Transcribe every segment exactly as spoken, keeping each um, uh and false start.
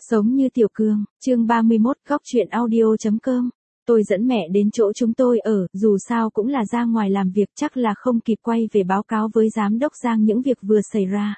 Sống như Tiểu Cường, chương ba mươi mốt, góc truyện audio chấm com. Tôi dẫn mẹ đến chỗ chúng tôi ở, dù sao cũng là ra ngoài làm việc, chắc là không kịp quay về báo cáo với giám đốc Giang những việc vừa xảy ra.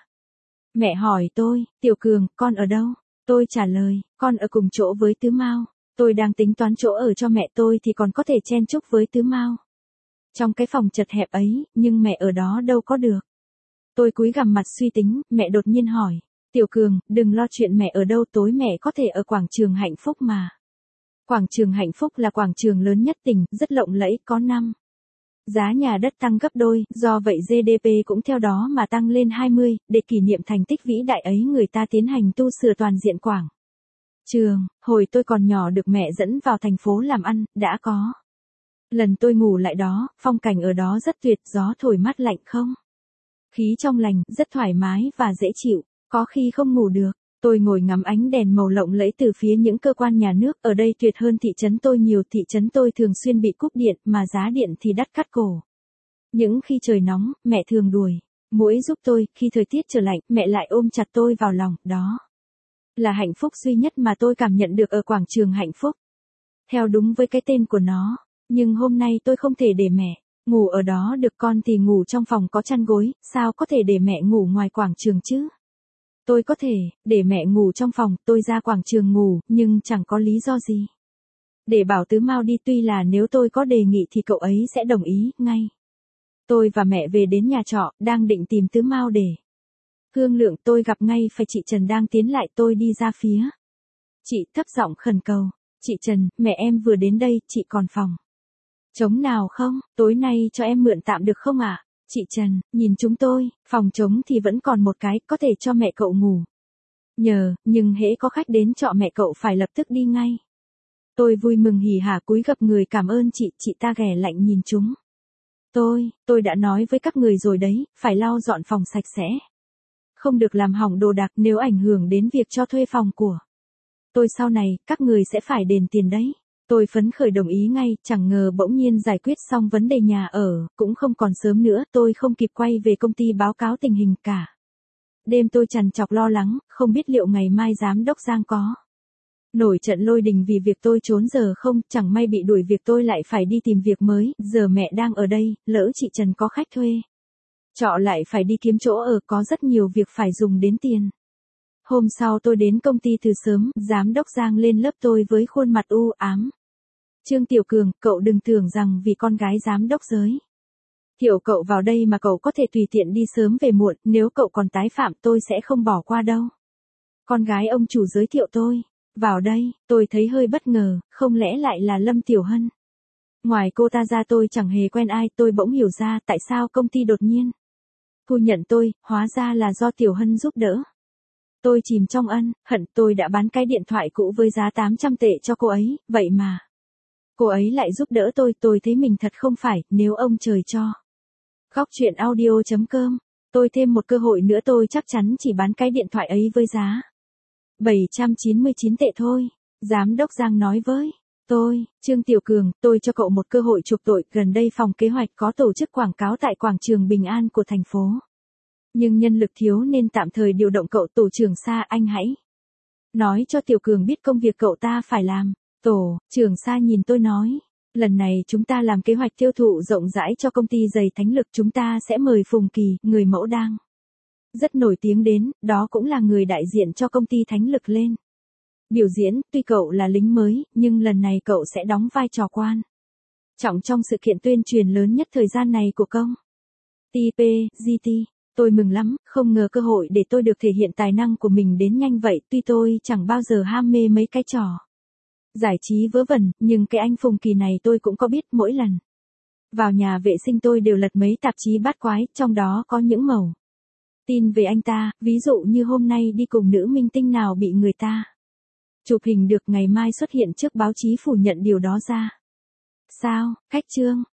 Mẹ hỏi tôi, Tiểu Cường, con ở đâu? Tôi trả lời, con ở cùng chỗ với Tứ Mao. Tôi đang tính toán chỗ ở cho mẹ tôi thì còn có thể chen chúc với Tứ Mao. Trong cái phòng chật hẹp ấy, nhưng mẹ ở đó đâu có được. Tôi cúi gằm mặt suy tính, mẹ đột nhiên hỏi. Tiểu Cường, đừng lo chuyện mẹ ở đâu, tối mẹ có thể ở quảng trường Hạnh Phúc mà. Quảng trường Hạnh Phúc là quảng trường lớn nhất tỉnh, rất lộng lẫy, có năm. Giá nhà đất tăng gấp đôi, do vậy giê đê pê cũng theo đó mà tăng lên hai mươi, để kỷ niệm thành tích vĩ đại ấy người ta tiến hành tu sửa toàn diện quảng trường. Hồi tôi còn nhỏ được mẹ dẫn vào thành phố làm ăn, đã có. Lần tôi ngủ lại đó, phong cảnh ở đó rất tuyệt, gió thổi mát lạnh không. Khí trong lành, rất thoải mái và dễ chịu. Có khi không ngủ được, tôi ngồi ngắm ánh đèn màu lộng lẫy từ phía những cơ quan nhà nước, ở đây tuyệt hơn thị trấn tôi nhiều, thị trấn tôi thường xuyên bị cúp điện, mà giá điện thì đắt cắt cổ. Những khi trời nóng, mẹ thường đuổi muỗi giúp tôi, khi thời tiết trở lạnh, mẹ lại ôm chặt tôi vào lòng, đó là hạnh phúc duy nhất mà tôi cảm nhận được ở quảng trường Hạnh Phúc. Theo đúng với cái tên của nó, nhưng hôm nay tôi không thể để mẹ ngủ ở đó được, con thì ngủ trong phòng có chăn gối, sao có thể để mẹ ngủ ngoài quảng trường chứ? Tôi có thể, để mẹ ngủ trong phòng, tôi ra quảng trường ngủ, nhưng chẳng có lý do gì để bảo Tứ Mao đi, tuy là nếu tôi có đề nghị thì cậu ấy sẽ đồng ý, ngay. Tôi và mẹ về đến nhà trọ, đang định tìm Tứ Mao để thương lượng, tôi gặp ngay phải chị Trần đang tiến lại, tôi đi ra phía chị, thấp giọng khẩn cầu, chị Trần, mẹ em vừa đến đây, chị còn phòng trống nào không, tối nay cho em mượn tạm được không ạ? Chị Trần, nhìn chúng tôi, phòng trống thì vẫn còn một cái, có thể cho mẹ cậu ngủ. Nhờ, nhưng hễ có khách đến trọ mẹ cậu phải lập tức đi ngay. Tôi vui mừng hỉ hả cúi gập người cảm ơn chị, chị ta ghẻ lạnh nhìn chúng. Tôi, tôi đã nói với các người rồi đấy, phải lau dọn phòng sạch sẽ. Không được làm hỏng đồ đạc, nếu ảnh hưởng đến việc cho thuê phòng của tôi sau này, các người sẽ phải đền tiền đấy. Tôi phấn khởi đồng ý ngay, chẳng ngờ bỗng nhiên giải quyết xong vấn đề nhà ở, cũng không còn sớm nữa, tôi không kịp quay về công ty báo cáo tình hình cả. Đêm tôi trằn trọc lo lắng, không biết liệu ngày mai giám đốc Giang có nổi trận lôi đình vì việc tôi trốn giờ không, chẳng may bị đuổi việc tôi lại phải đi tìm việc mới, giờ mẹ đang ở đây, lỡ chị Trần có khách thuê trọ lại phải đi kiếm chỗ ở, có rất nhiều việc phải dùng đến tiền. Hôm sau tôi đến công ty từ sớm, giám đốc Giang lên lớp tôi với khuôn mặt u ám. Trương Tiểu Cường, cậu đừng tưởng rằng vì con gái giám đốc giới thiệu cậu vào đây mà cậu có thể tùy tiện đi sớm về muộn, nếu cậu còn tái phạm tôi sẽ không bỏ qua đâu. Con gái ông chủ giới thiệu tôi vào đây, tôi thấy hơi bất ngờ, không lẽ lại là Lâm Tiểu Hân. Ngoài cô ta ra tôi chẳng hề quen ai, tôi bỗng hiểu ra tại sao công ty đột nhiên thu nhận tôi, hóa ra là do Tiểu Hân giúp đỡ. Tôi chìm trong ân hận, tôi đã bán cái điện thoại cũ với giá tám trăm tệ cho cô ấy, vậy mà cô ấy lại giúp đỡ tôi, tôi thấy mình thật không phải, nếu ông trời cho. Góc truyện audio chấm com, tôi thêm một cơ hội nữa tôi chắc chắn chỉ bán cái điện thoại ấy với giá bảy trăm chín mươi chín tệ thôi. Giám đốc Giang nói với tôi, Trương Tiểu Cường, tôi cho cậu một cơ hội chuộc tội, gần đây phòng kế hoạch có tổ chức quảng cáo tại quảng trường Bình An của thành phố. Nhưng nhân lực thiếu nên tạm thời điều động cậu, tổ trưởng Sa, anh hãy nói cho Tiểu Cường biết công việc cậu ta phải làm. Tổ trưởng Sa nhìn tôi nói, lần này chúng ta làm kế hoạch tiêu thụ rộng rãi cho công ty giày Thánh Lực, chúng ta sẽ mời Phùng Kỳ, người mẫu đang rất nổi tiếng đến, đó cũng là người đại diện cho công ty Thánh Lực lên biểu diễn, tuy cậu là lính mới, nhưng lần này cậu sẽ đóng vai trò quan trọng trong sự kiện tuyên truyền lớn nhất thời gian này của công ty pê giê tê. Tôi mừng lắm, không ngờ cơ hội để tôi được thể hiện tài năng của mình đến nhanh vậy, tuy tôi chẳng bao giờ ham mê mấy cái trò giải trí vớ vẩn, nhưng cái anh Phùng Kỳ này tôi cũng có biết, mỗi lần vào nhà vệ sinh tôi đều lật mấy tạp chí bát quái, trong đó có những mẩu tin về anh ta, ví dụ như hôm nay đi cùng nữ minh tinh nào bị người ta chụp hình được, ngày mai xuất hiện trước báo chí phủ nhận điều đó ra sao. Cách chương